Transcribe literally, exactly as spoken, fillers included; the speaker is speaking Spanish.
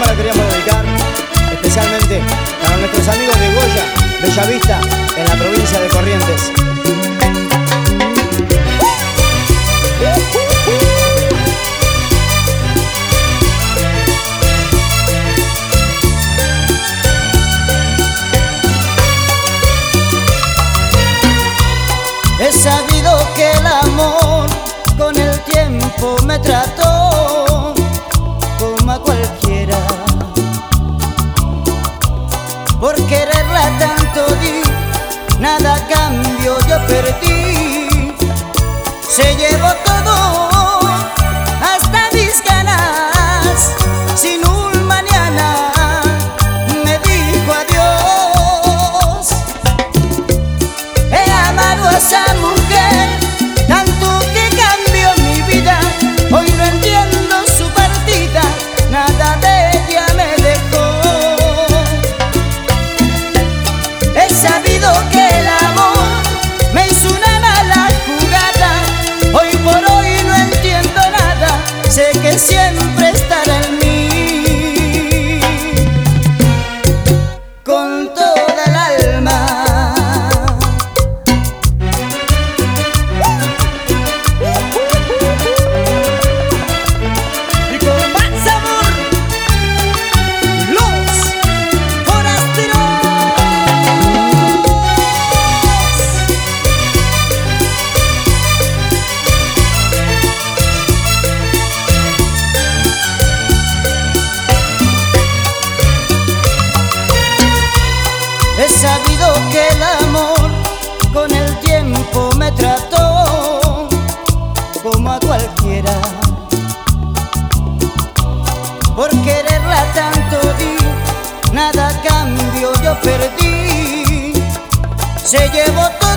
tema la queríamos dedicar especialmente para nuestros amigos de Goya, Bellavista, en la provincia de Corrientes. He sabido que el amor con el tiempo me trató como a cualquiera. Por quererla tanto di, nada a cambio yo perdí. Se llevó todo, hasta mis ganas, sin un mañana me dijo adiós. He amado a esa mujer tanto que cambió mi vida. Hoy no entiendo su partida, nada de ella me dejó. He sabido que el amor me hizo una mala jugada. Hoy por hoy no entiendo nada, sé que siempre estará en mí con toda el alma. He sabido que el amor con el tiempo me trató como a cualquiera. Por quererla tanto di, nada a cambio yo perdí. Se llevó todo.